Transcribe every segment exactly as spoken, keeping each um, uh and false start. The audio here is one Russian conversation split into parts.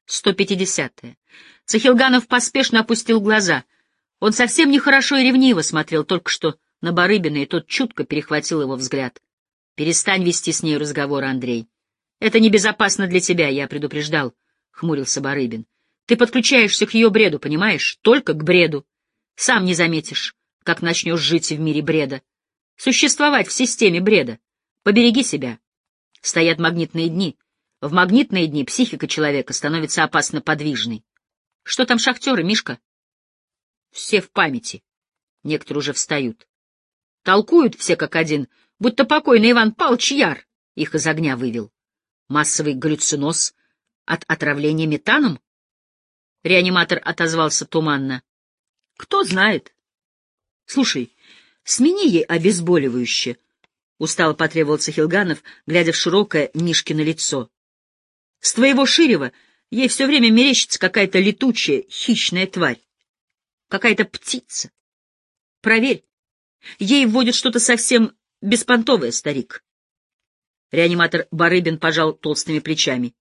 сто пятидесятое. Цахилганов поспешно опустил глаза. Он совсем нехорошо и ревниво смотрел только что на Барыбина, и тот чутко перехватил его взгляд. «Перестань вести с ней разговор, Андрей. Это небезопасно для тебя, я предупреждал», — хмурился Барыбин. «Ты подключаешься к ее бреду, понимаешь? Только к бреду. Сам не заметишь, как начнешь жить в мире бреда. Существовать в системе бреда. Побереги себя. Стоят магнитные дни. В магнитные дни психика человека становится опасно подвижной. Что там шахтеры, Мишка?» «Все в памяти. Некоторые уже встают. Толкуют все как один, будто покойный Иван Павлович Яр их из огня вывел. Массовый галлюциноз от отравления метаном?» Реаниматор отозвался туманно. «Кто знает. Слушай, смени ей обезболивающее», — устало потребовал Цахилганов, глядя в широкое Мишкино лицо. «С твоего Ширева ей все время мерещится какая-то летучая, хищная тварь. Какая-то птица. Проверь. Ей вводят что-то совсем беспонтовое, старик». Реаниматор Барыбин пожал толстыми плечами.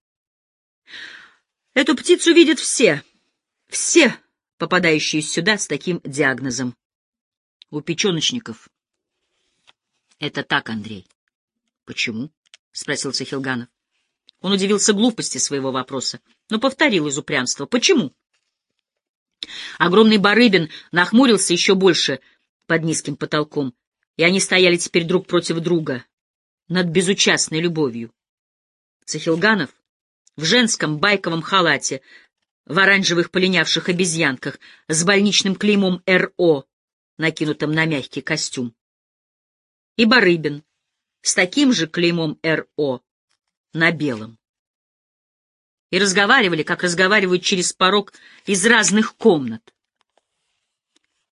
«Эту птицу видят все, все, попадающие сюда с таким диагнозом. У печеночников». «Это так, Андрей». «Почему?» — спросил Цахилганов. Он удивился глупости своего вопроса, но повторил из упрямства. «Почему?» Огромный Барыбин нахмурился еще больше под низким потолком, и они стояли теперь друг против друга над безучастной любовью. Цахилганов в женском байковом халате, в оранжевых полинявших обезьянках, с больничным клеймом эр о, накинутым на мягкий костюм. И Барыбин с таким же клеймом эр о на белом. И разговаривали, как разговаривают через порог из разных комнат.